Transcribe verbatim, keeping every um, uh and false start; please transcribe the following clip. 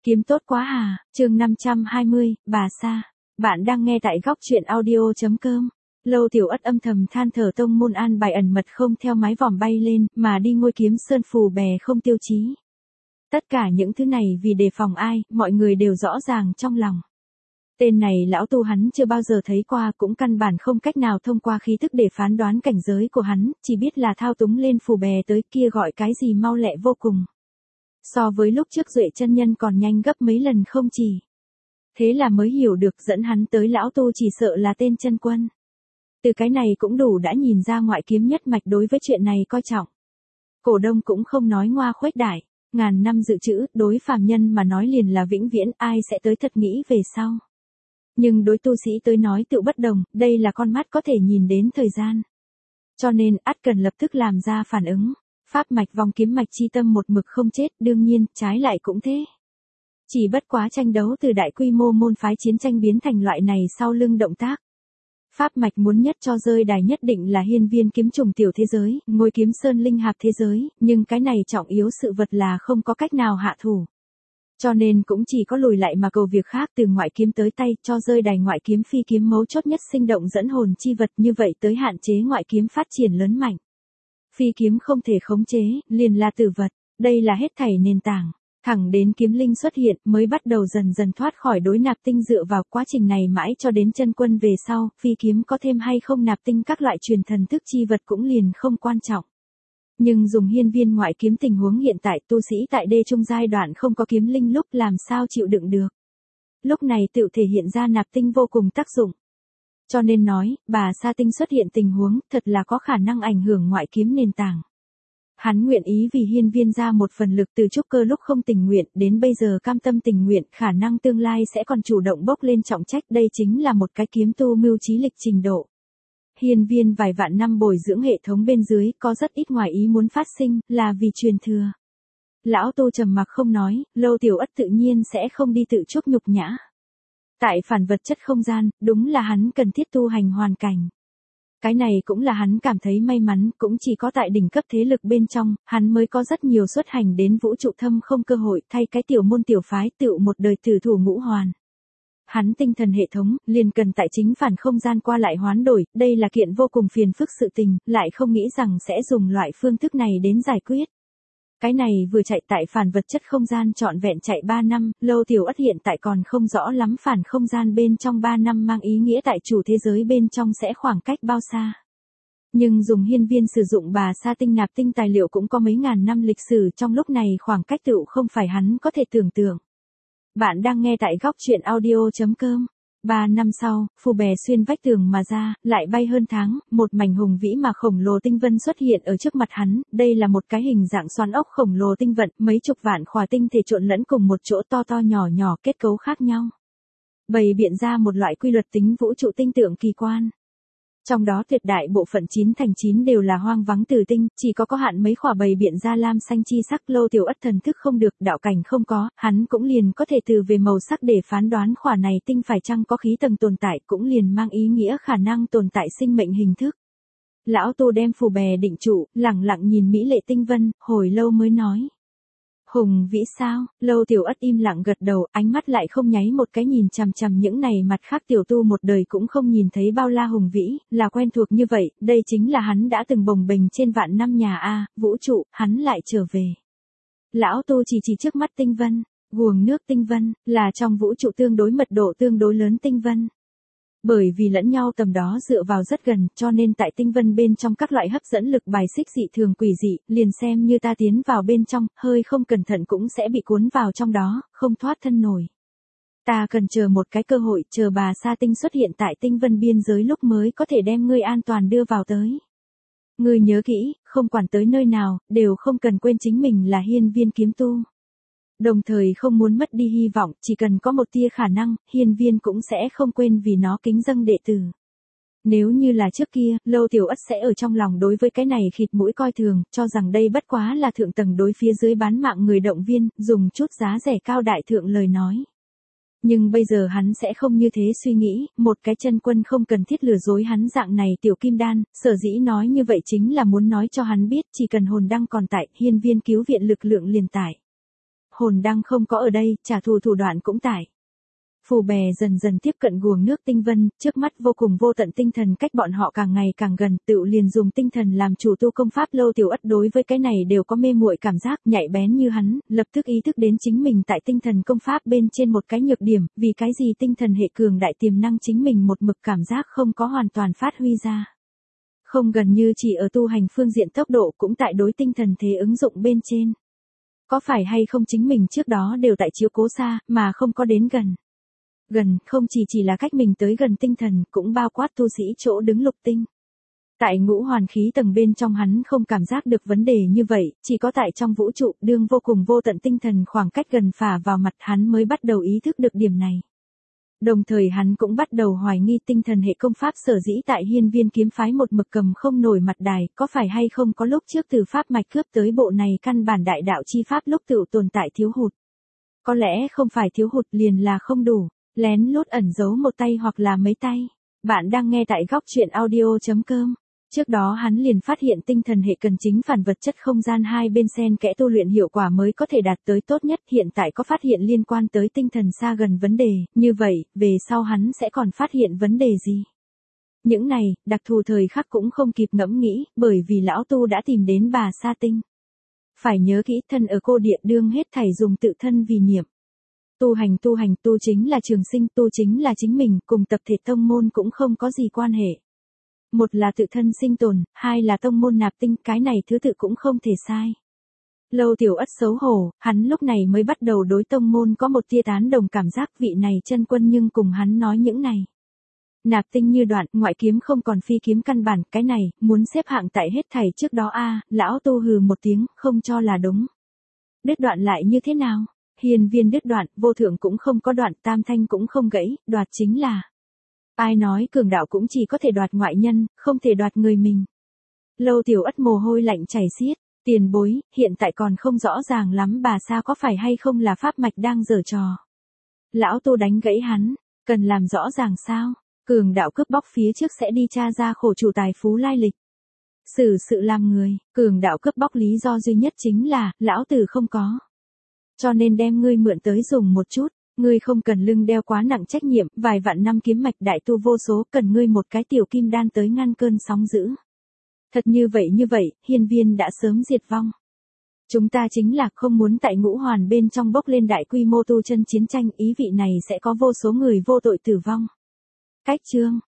Kiếm tốt quá à, chương năm trăm hai mươi, bà Sa. Bạn đang nghe tại góc truyện audio.com. Lâu Tiểu Ất âm thầm than thở tông môn an bài ẩn mật không theo mái vòm bay lên, mà đi ngôi kiếm sơn phù bè không tiêu chí. Tất cả những thứ này vì đề phòng ai, mọi người đều rõ ràng trong lòng. Tên này lão tu hắn chưa bao giờ thấy qua, cũng căn bản không cách nào thông qua khí thức để phán đoán cảnh giới của hắn, chỉ biết là thao túng lên phù bè tới kia gọi cái gì mau lẹ vô cùng. So với lúc trước Duệ chân nhân còn nhanh gấp mấy lần không chỉ. Thế là mới hiểu được dẫn hắn tới lão tu chỉ sợ là tên chân quân. Từ cái này cũng đủ đã nhìn ra ngoại kiếm nhất mạch đối với chuyện này coi trọng. Cổ đông cũng không nói ngoa khuếch đại, ngàn năm dự trữ, đối phàm nhân mà nói liền là vĩnh viễn, ai sẽ tới thật nghĩ về sau. Nhưng đối tu sĩ tới nói tự bất đồng, đây là con mắt có thể nhìn đến thời gian. Cho nên, ắt cần lập tức làm ra phản ứng. Pháp mạch vòng kiếm mạch chi tâm một mực không chết, đương nhiên, trái lại cũng thế. Chỉ bất quá tranh đấu từ đại quy mô môn phái chiến tranh biến thành loại này sau lưng động tác. Pháp mạch muốn nhất cho rơi đài nhất định là hiên viên kiếm trùng tiểu thế giới, ngôi kiếm sơn linh hạp thế giới, nhưng cái này trọng yếu sự vật là không có cách nào hạ thủ. Cho nên cũng chỉ có lùi lại mà cầu việc khác, từ ngoại kiếm tới tay, cho rơi đài ngoại kiếm phi kiếm mấu chốt nhất sinh động dẫn hồn chi vật, như vậy tới hạn chế ngoại kiếm phát triển lớn mạnh. Phi kiếm không thể khống chế, liền là tử vật, đây là hết thảy nền tảng. Thẳng đến kiếm linh xuất hiện mới bắt đầu dần dần thoát khỏi đối nạp tinh dựa vào quá trình này mãi cho đến chân quân về sau, phi kiếm có thêm hay không nạp tinh các loại truyền thần thức chi vật cũng liền không quan trọng. Nhưng dùng hiên viên ngoại kiếm tình huống hiện tại, tu sĩ tại đê trung giai đoạn không có kiếm linh lúc làm sao chịu đựng được. Lúc này tự thể hiện ra nạp tinh vô cùng tác dụng. Cho nên nói, bà Sa Tinh xuất hiện tình huống, thật là có khả năng ảnh hưởng ngoại kiếm nền tảng. Hắn nguyện ý vì hiên viên ra một phần lực, từ trúc cơ lúc không tình nguyện, đến bây giờ cam tâm tình nguyện, khả năng tương lai sẽ còn chủ động bốc lên trọng trách, đây chính là một cái kiếm tu mưu trí lịch trình độ. Hiên viên vài vạn năm bồi dưỡng hệ thống bên dưới, có rất ít ngoài ý muốn phát sinh, là vì truyền thừa. Lão tu trầm mặc không nói, Lâu Tiểu Ất tự nhiên sẽ không đi tự chuốc nhục nhã. Tại phản vật chất không gian, đúng là hắn cần thiết tu hành hoàn cảnh. Cái này cũng là hắn cảm thấy may mắn, cũng chỉ có tại đỉnh cấp thế lực bên trong, hắn mới có rất nhiều xuất hành đến vũ trụ thâm không cơ hội, thay cái tiểu môn tiểu phái tựu một đời tử thủ ngũ hoàn. Hắn tinh thần hệ thống, liền cần tại chính phản không gian qua lại hoán đổi, đây là kiện vô cùng phiền phức sự tình, lại không nghĩ rằng sẽ dùng loại phương thức này đến giải quyết. Cái này vừa chạy tại phản vật chất không gian trọn vẹn chạy ba năm, Lâu Tiểu Ất hiện tại còn không rõ lắm phản không gian bên trong ba năm mang ý nghĩa tại chủ thế giới bên trong sẽ khoảng cách bao xa. Nhưng dùng hiên viên sử dụng bà Sa Tinh nạp tinh tài liệu cũng có mấy ngàn năm lịch sử, trong lúc này khoảng cách tựu không phải hắn có thể tưởng tượng. Bạn đang nghe tại góc truyện audio.com. Ba năm sau, phù bè xuyên vách tường mà ra, lại bay hơn tháng, một mảnh hùng vĩ mà khổng lồ tinh vân xuất hiện ở trước mặt hắn, đây là một cái hình dạng xoắn ốc khổng lồ tinh vận, mấy chục vạn khỏa tinh thể trộn lẫn cùng một chỗ, to to nhỏ nhỏ kết cấu khác nhau. Bày biện ra một loại quy luật tính vũ trụ tinh tượng kỳ quan. Trong đó tuyệt đại bộ phận chín thành chín đều là hoang vắng tử tinh, chỉ có có hạn mấy khỏa bày biện ra lam xanh chi sắc. Lâu Tiểu Ất thần thức không được, đạo cảnh không có, hắn cũng liền có thể từ về màu sắc để phán đoán khỏa này tinh phải chăng có khí tầng tồn tại, cũng liền mang ý nghĩa khả năng tồn tại sinh mệnh hình thức. Lão tu đem phù bè định trụ, lẳng lặng nhìn mỹ lệ tinh vân, hồi lâu mới nói. Hùng vĩ sao? Lâu Tiểu Ất im lặng gật đầu, ánh mắt lại không nháy một cái nhìn chằm chằm những này mặt khác tiểu tu một đời cũng không nhìn thấy bao la hùng vĩ, là quen thuộc như vậy, đây chính là hắn đã từng bồng bềnh trên vạn năm nhà a, vũ trụ, hắn lại trở về. Lão tu chỉ chỉ trước mắt tinh vân, guồng nước tinh vân, là trong vũ trụ tương đối mật độ tương đối lớn tinh vân. Bởi vì lẫn nhau tầm đó dựa vào rất gần, cho nên tại tinh vân bên trong các loại hấp dẫn lực bài xích dị thường quỷ dị, liền xem như ta tiến vào bên trong, hơi không cẩn thận cũng sẽ bị cuốn vào trong đó, không thoát thân nổi. Ta cần chờ một cái cơ hội, chờ bà Sa Tinh xuất hiện tại tinh vân biên giới lúc mới có thể đem ngươi an toàn đưa vào tới. Ngươi nhớ kỹ, không quản tới nơi nào, đều không cần quên chính mình là hiên viên kiếm tu. Đồng thời không muốn mất đi hy vọng, chỉ cần có một tia khả năng, hiên viên cũng sẽ không quên vì nó kính dâng đệ tử. Nếu như là trước kia, Lâu Tiểu Ất sẽ ở trong lòng đối với cái này khịt mũi coi thường, cho rằng đây bất quá là thượng tầng đối phía dưới bán mạng người động viên, dùng chút giá rẻ cao đại thượng lời nói. Nhưng bây giờ hắn sẽ không như thế suy nghĩ, một cái chân quân không cần thiết lừa dối hắn dạng này tiểu kim đan, sở dĩ nói như vậy chính là muốn nói cho hắn biết chỉ cần hồn đăng còn tại, hiên viên cứu viện lực lượng liền tại. hồn đăng không có ở đây, trả thù thủ đoạn cũng tại. Phù bè dần dần tiếp cận guồng nước tinh vân, trước mắt vô cùng vô tận tinh thần cách bọn họ càng ngày càng gần, tựu liền dùng tinh thần làm chủ tu công pháp. Lâu Tiểu Ất đối với cái này đều có mê muội cảm giác, nhạy bén như hắn, lập tức ý thức đến chính mình tại tinh thần công pháp bên trên một cái nhược điểm, vì cái gì tinh thần hệ cường đại tiềm năng chính mình một mực cảm giác không có hoàn toàn phát huy ra. Không gần như chỉ ở tu hành phương diện tốc độ cũng tại đối tinh thần thế ứng dụng bên trên. Có phải hay không chính mình trước đó đều tại chiếu cố xa, mà không có đến gần. Gần, không chỉ chỉ là cách mình tới gần tinh thần, cũng bao quát tu sĩ chỗ đứng lục tinh. Tại ngũ hoàn khí tầng bên trong hắn không cảm giác được vấn đề như vậy, chỉ có tại trong vũ trụ, đương vô cùng vô tận tinh thần khoảng cách gần phả vào mặt hắn mới bắt đầu ý thức được điểm này. Đồng thời hắn cũng bắt đầu hoài nghi tinh thần hệ công pháp sở dĩ tại Hiên Viên kiếm phái một mực cầm không nổi mặt đài, có phải hay không có lúc trước từ pháp mạch cướp tới bộ này căn bản đại đạo chi pháp lúc tự tồn tại thiếu hụt. Có lẽ không phải thiếu hụt liền là không đủ. Lén lút ẩn giấu một tay hoặc là mấy tay. Bạn đang nghe tại góc truyện audio.com. Trước đó hắn liền phát hiện tinh thần hệ cần chính phản vật chất không gian hai bên xen kẽ tu luyện hiệu quả mới có thể đạt tới tốt nhất. Hiện tại có phát hiện liên quan tới tinh thần xa gần vấn đề, như vậy, về sau hắn sẽ còn phát hiện vấn đề gì? Những này, đặc thù thời khắc cũng không kịp ngẫm nghĩ, bởi vì lão tu đã tìm đến bà Sa Tinh. Phải nhớ kỹ, thân ở cô địa đương hết thảy dùng tự thân vì niệm. Tu hành tu hành tu chính là trường sinh, tu chính là chính mình, cùng tập thể tông môn cũng không có gì quan hệ. Một là tự thân sinh tồn, hai là tông môn nạp tinh, cái này thứ tự cũng không thể sai. Lâu Tiểu Ất xấu hổ, hắn lúc này mới bắt đầu đối tông môn có một tia tán đồng cảm giác vị này chân quân nhưng cùng hắn nói những này. Nạp tinh như đoạn, ngoại kiếm không còn phi kiếm căn bản, cái này, muốn xếp hạng tại hết thảy trước đó a lão tu hừ một tiếng, không cho là đúng. Đứt đoạn lại như thế nào? Hiên Viên đứt đoạn, vô thượng cũng không có đoạn, tam thanh cũng không gãy, đoạt chính là. Ai nói cường đạo cũng chỉ có thể đoạt ngoại nhân, không thể đoạt người mình. Lâu Tiểu Ất mồ hôi lạnh chảy xiết, tiền bối, hiện tại còn không rõ ràng lắm bà Sa có phải hay không là pháp mạch đang giở trò. Lão tu đánh gãy hắn, cần làm rõ ràng sao, cường đạo cướp bóc phía trước sẽ đi tra ra khổ chủ tài phú lai lịch. Xử sự làm người, cường đạo cướp bóc lý do duy nhất chính là, lão tử không có. Cho nên đem ngươi mượn tới dùng một chút, ngươi không cần lưng đeo quá nặng trách nhiệm, vài vạn năm kiếm mạch đại tu vô số, cần ngươi một cái tiểu kim đan tới ngăn cơn sóng dữ. Thật như vậy như vậy, Hiên Viên đã sớm diệt vong. Chúng ta chính là không muốn tại ngũ hoàn bên trong bốc lên đại quy mô tu chân chiến tranh, ý vị này sẽ có vô số người vô tội tử vong. Cách chương